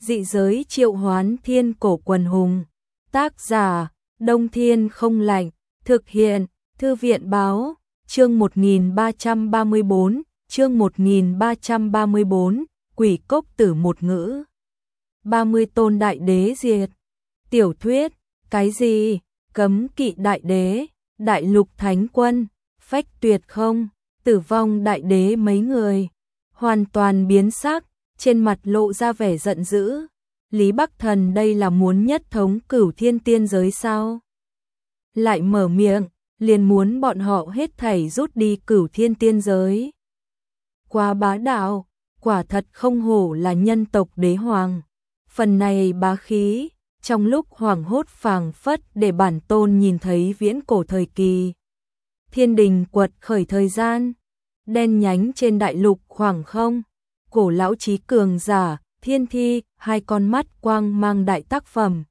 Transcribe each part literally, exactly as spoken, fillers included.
Dị giới triệu hoán thiên cổ quần hùng. Tác giả, Đông Thiên Không Lạnh. Thực hiện, Thư viện Báo. Chương một nghìn ba trăm ba mươi bốn, chương một nghìn ba trăm ba mươi bốn, Quỷ Cốc Tử một ngữ. ba mươi tôn đại đế diệt. Tiểu thuyết, cái gì? Cấm kỵ đại đế, đại lục thánh quân, phách tuyệt không, tử vong đại đế mấy người. Hoàn toàn biến sắc, trên mặt lộ ra vẻ giận dữ. Lý Bắc Thần đây là muốn nhất thống cửu thiên tiên giới sao? Lại mở miệng, liền muốn bọn họ hết thảy rút đi cửu thiên tiên giới. Quá bá đạo, quả thật không hổ là nhân tộc đế hoàng. Phần này bá khí, trong lúc hoảng hốt phảng phất để bản tôn nhìn thấy viễn cổ thời kỳ. Thiên đình quật khởi thời gian, đen nhánh trên đại lục khoảng không, cổ lão trí cường giả, thiên thi, hai con mắt quang mang đại tác phẩm.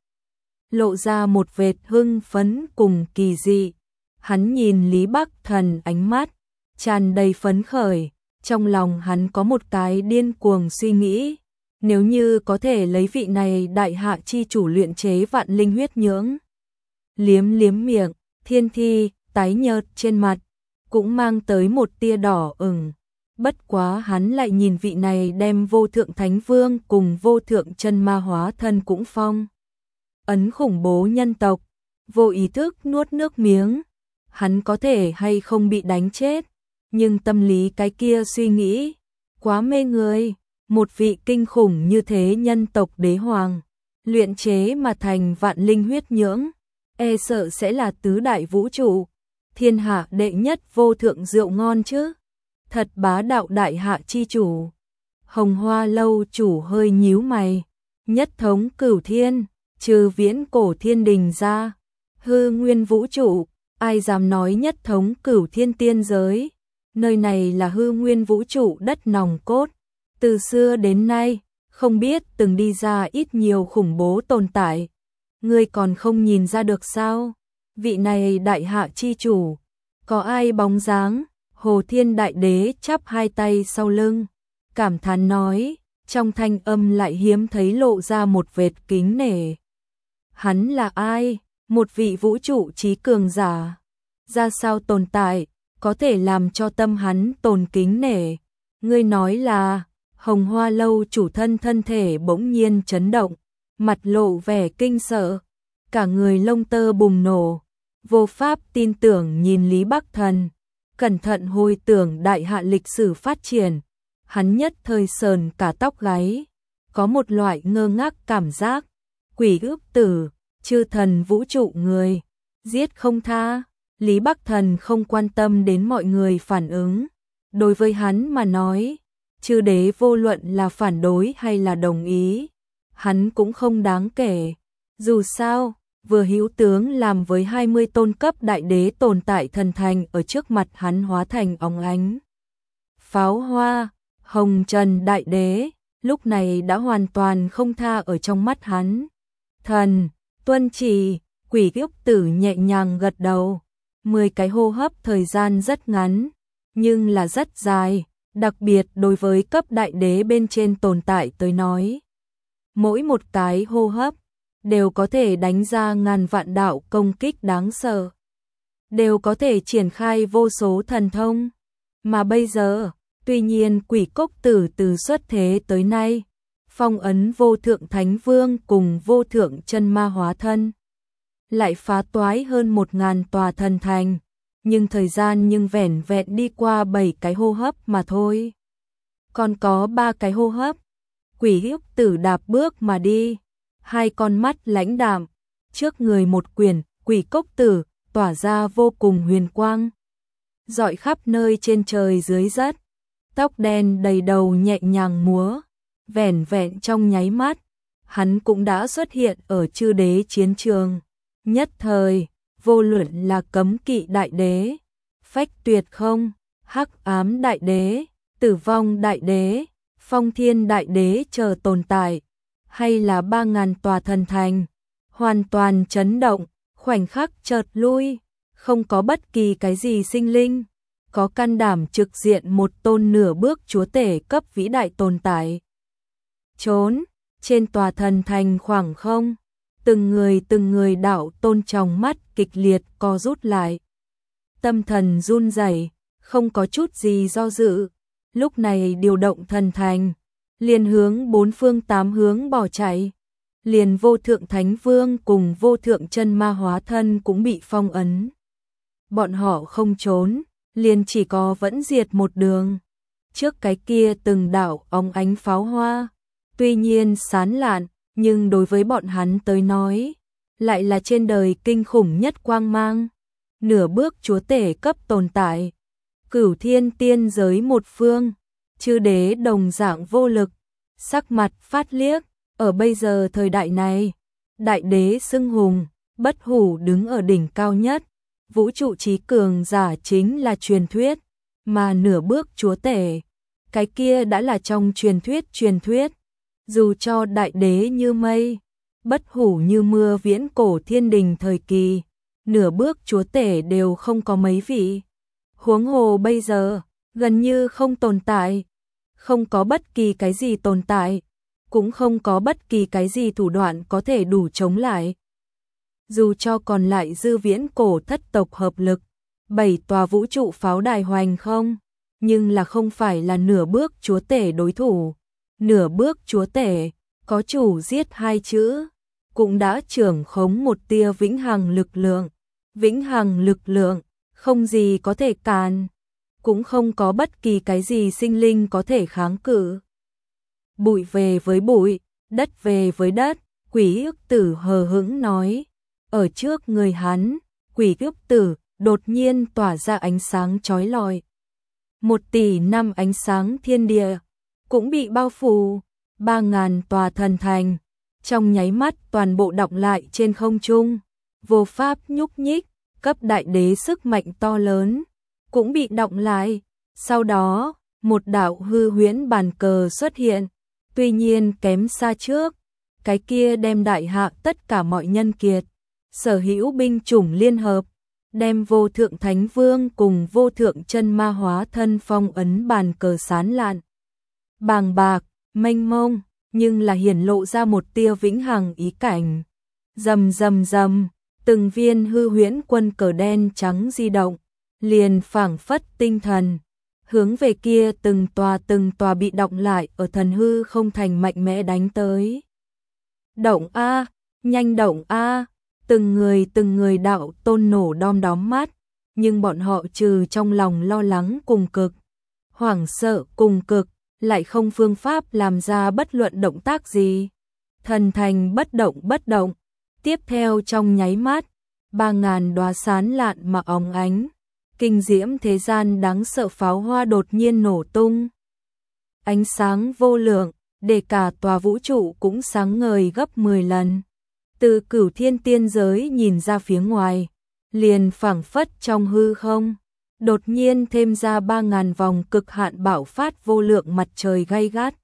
Lộ ra một vệt hưng phấn cùng kỳ dị. Hắn nhìn Lý Bắc Thần ánh mắt tràn đầy phấn khởi, trong lòng hắn có một cái điên cuồng suy nghĩ, nếu như có thể lấy vị này đại hạ chi chủ luyện chế vạn linh huyết nhưỡng. Liếm liếm miệng, thiên thi tái nhợt trên mặt cũng mang tới một tia đỏ ửng. Bất quá hắn lại nhìn vị này đem vô thượng thánh vương cùng vô thượng chân ma hóa thân cũng phong ấn khủng bố nhân tộc, vô ý thức nuốt nước miếng. Hắn có thể hay không bị đánh chết, nhưng tâm lý cái kia suy nghĩ, quá mê người, một vị kinh khủng như thế nhân tộc đế hoàng, luyện chế mà thành vạn linh huyết nhưỡng, e sợ sẽ là tứ đại vũ trụ, thiên hạ đệ nhất vô thượng rượu ngon chứ. Thật bá đạo đại hạ chi chủ. Hồng Hoa lâu chủ hơi nhíu mày, nhất thống cửu thiên, trừ viễn cổ thiên đình ra, hư nguyên vũ trụ, ai dám nói nhất thống cửu thiên tiên giới. Nơi này là hư nguyên vũ trụ đất nòng cốt, từ xưa đến nay không biết từng đi ra ít nhiều khủng bố tồn tại. Ngươi còn không nhìn ra được sao? Vị này đại hạ chi chủ, có ai bóng dáng? Hồ Thiên Đại Đế chắp hai tay sau lưng, cảm thán nói, trong thanh âm lại hiếm thấy lộ ra một vệt kính nể. Hắn là ai? Một vị vũ trụ trí cường giả. Ra sao tồn tại, có thể làm cho tâm hắn tồn kính nể? Ngươi nói là, Hồng Hoa lâu chủ thân thân thể bỗng nhiên chấn động, mặt lộ vẻ kinh sợ, cả người lông tơ bùng nổ, vô pháp tin tưởng nhìn Lý Bắc Thần. Cẩn thận hồi tưởng đại hạ lịch sử phát triển, hắn nhất thời sờn cả tóc gáy, có một loại ngơ ngác cảm giác. Quỷ ước tử, chư thần vũ trụ người, giết không tha. Lý Bắc Thần không quan tâm đến mọi người phản ứng. Đối với hắn mà nói, chư đế vô luận là phản đối hay là đồng ý, hắn cũng không đáng kể. Dù sao, vừa hữu tướng làm với hai mươi tôn cấp đại đế tồn tại thần thành ở trước mặt hắn hóa thành óng ánh pháo hoa. Hồng Trần đại đế lúc này đã hoàn toàn không tha ở trong mắt hắn. Thần, tuân chỉ. Quỷ ước tử nhẹ nhàng gật đầu. Mười cái hô hấp thời gian rất ngắn, nhưng là rất dài, đặc biệt đối với cấp đại đế bên trên tồn tại tới nói. Mỗi một cái hô hấp đều có thể đánh ra ngàn vạn đạo công kích đáng sợ, đều có thể triển khai vô số thần thông. Mà bây giờ, tuy nhiên Quỷ Cốc Tử từ xuất thế tới nay, phong ấn vô thượng thánh vương cùng vô thượng chân ma hóa thân, lại phá toái hơn một ngàn tòa thần thành, nhưng thời gian nhưng vẻn vẹn đi qua bảy cái hô hấp mà thôi. Còn có ba cái hô hấp, Quỷ ước tử đạp bước mà đi, hai con mắt lãnh đạm, trước người một quyển, Quỷ Cốc Tử, tỏa ra vô cùng huyền quang, rọi khắp nơi trên trời dưới đất. Tóc đen đầy đầu nhẹ nhàng múa, vẻn vẹn trong nháy mắt, hắn cũng đã xuất hiện ở chư đế chiến trường. Nhất thời, vô luận là cấm kỵ đại đế, phách tuyệt không, hắc ám đại đế, tử vong đại đế, phong thiên đại đế chờ tồn tại, hay là ba ngàn tòa thần thành, hoàn toàn chấn động, khoảnh khắc chợt lui, không có bất kỳ cái gì sinh linh, có can đảm trực diện một tôn nửa bước chúa tể cấp vĩ đại tồn tại. Trốn, Trên tòa thần thành khoảng không, từng người từng người đạo tôn trong mắt kịch liệt co rút lại. Tâm thần run rẩy, không có chút gì do dự, lúc này điều động thần thành, liền hướng bốn phương tám hướng bỏ chạy. Liền vô thượng thánh vương cùng vô thượng chân ma hóa thân cũng bị phong ấn. Bọn họ không trốn, liền chỉ có vẫn diệt một đường. Trước cái kia từng đạo óng ánh pháo hoa, tuy nhiên sán lạn, nhưng đối với bọn hắn tới nói, lại là trên đời kinh khủng nhất quang mang. Nửa bước chúa tể cấp tồn tại, cửu thiên tiên giới một phương, chư đế đồng dạng vô lực, sắc mặt phát liếc. Ở bây giờ thời đại này, đại đế xưng hùng, bất hủ đứng ở đỉnh cao nhất, vũ trụ trí cường giả chính là truyền thuyết, mà nửa bước chúa tể, cái kia đã là trong truyền thuyết truyền thuyết. Dù cho đại đế như mây, bất hủ như mưa viễn cổ thiên đình thời kỳ, nửa bước chúa tể đều không có mấy vị. Huống hồ bây giờ, gần như không tồn tại, không có bất kỳ cái gì tồn tại, cũng không có bất kỳ cái gì thủ đoạn có thể đủ chống lại. Dù cho còn lại dư viễn cổ thất tộc hợp lực, bảy tòa vũ trụ pháo đài hoành không, nhưng là không phải là nửa bước chúa tể đối thủ. Nửa bước chúa tể, có chủ giết hai chữ, cũng đã trưởng khống một tia vĩnh hằng lực lượng. Vĩnh hằng lực lượng, không gì có thể cản, cũng không có bất kỳ cái gì sinh linh có thể kháng cự. Bụi về với bụi, đất về với đất, quỷ ức tử hờ hững nói. Ở trước người hắn, quỷ ức tử đột nhiên tỏa ra ánh sáng chói lọi. Một tỷ năm ánh sáng thiên địa cũng bị bao phủ, ba ngàn tòa thần thành, trong nháy mắt toàn bộ đọng lại trên không trung, vô pháp nhúc nhích, cấp đại đế sức mạnh to lớn, cũng bị đọng lại. Sau đó, một đạo hư huyễn bàn cờ xuất hiện, tuy nhiên kém xa trước, cái kia đem đại hạ tất cả mọi nhân kiệt, sở hữu binh chủng liên hợp, đem vô thượng thánh vương cùng vô thượng chân ma hóa thân phong ấn bàn cờ sán lạn. Bàng bạc, mênh mông, nhưng là hiển lộ ra một tia vĩnh hằng ý cảnh. Rầm rầm rầm, từng viên hư huyễn quân cờ đen trắng di động, liền phảng phất tinh thần, hướng về kia từng tòa từng tòa bị đọng lại ở thần hư không thành mạnh mẽ đánh tới. Động a, nhanh động a, từng người từng người đạo tôn nổ đom đóm mắt, nhưng bọn họ trừ trong lòng lo lắng cùng cực, hoảng sợ cùng cực, lại không phương pháp làm ra bất luận động tác gì. Thần thành bất động bất động, tiếp theo trong nháy mắt, ba ngàn đóa sán lạn mà óng ánh, kinh diễm thế gian đáng sợ pháo hoa đột nhiên nổ tung. Ánh sáng vô lượng, để cả tòa vũ trụ cũng sáng ngời gấp mười lần. Từ cửu thiên tiên giới nhìn ra phía ngoài, liền phảng phất trong hư không, đột nhiên thêm ra ba ngàn vòng cực hạn bạo phát vô lượng mặt trời gay gắt.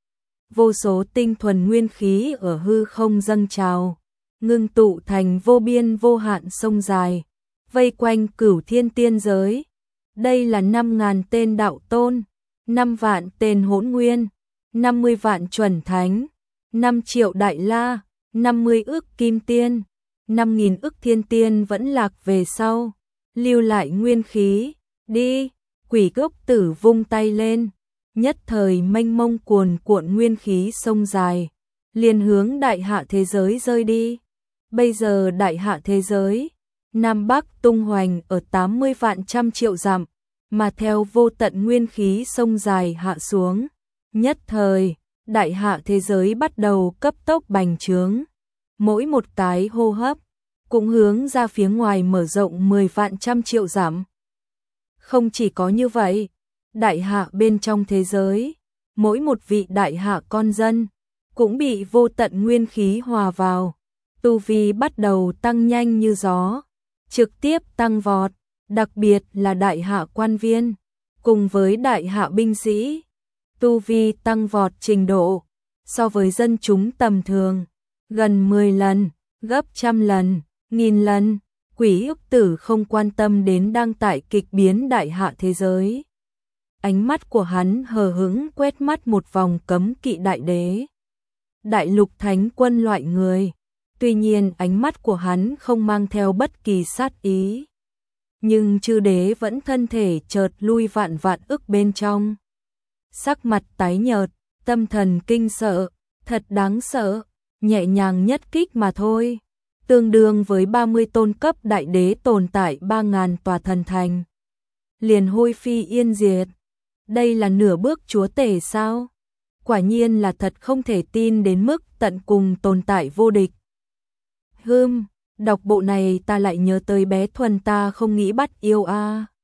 Vô số tinh thuần nguyên khí ở hư không dâng trào, ngưng tụ thành vô biên vô hạn sông dài, vây quanh cửu thiên tiên giới. Đây là năm ngàn tên đạo tôn, năm vạn tên hỗn nguyên, năm mươi vạn chuẩn thánh, năm triệu đại la, năm mươi ức kim tiên, năm nghìn ức thiên tiên vẫn lạc về sau, lưu lại nguyên khí. Đi, quỷ gốc tử vung tay lên, nhất thời mênh mông cuồn cuộn nguyên khí sông dài, liền hướng đại hạ thế giới rơi đi. Bây giờ đại hạ thế giới, Nam Bắc tung hoành ở tám mươi vạn trăm triệu dặm, mà theo vô tận nguyên khí sông dài hạ xuống, nhất thời, đại hạ thế giới bắt đầu cấp tốc bành trướng. Mỗi một cái hô hấp, cũng hướng ra phía ngoài mở rộng mười vạn trăm triệu dặm. Không chỉ có như vậy, đại hạ bên trong thế giới, mỗi một vị đại hạ con dân, cũng bị vô tận nguyên khí hòa vào, tu vi bắt đầu tăng nhanh như gió, trực tiếp tăng vọt, đặc biệt là đại hạ quan viên, cùng với đại hạ binh sĩ, tu vi tăng vọt trình độ, so với dân chúng tầm thường, gần mười lần, gấp trăm lần, nghìn lần. Quỷ ức tử không quan tâm đến đang tại kịch biến đại hạ thế giới. Ánh mắt của hắn hờ hững quét mắt một vòng cấm kỵ đại đế. đại lục thánh quân loại người. Tuy nhiên ánh mắt của hắn không mang theo bất kỳ sát ý. Nhưng chư đế vẫn thân thể chợt lui vạn vạn ức bên trong. Sắc mặt tái nhợt, tâm thần kinh sợ, thật đáng sợ, nhẹ nhàng nhất kích mà thôi. Tương đương với ba mươi tôn cấp đại đế tồn tại ba ngàn tòa thần thành. Liền hôi phi yên diệt. Đây là nửa bước chúa tể sao? Quả nhiên là thật không thể tin đến mức tận cùng tồn tại vô địch. Hừm, đọc bộ này ta lại nhớ tới bé Thuần ta không nghĩ bắt yêu a. À.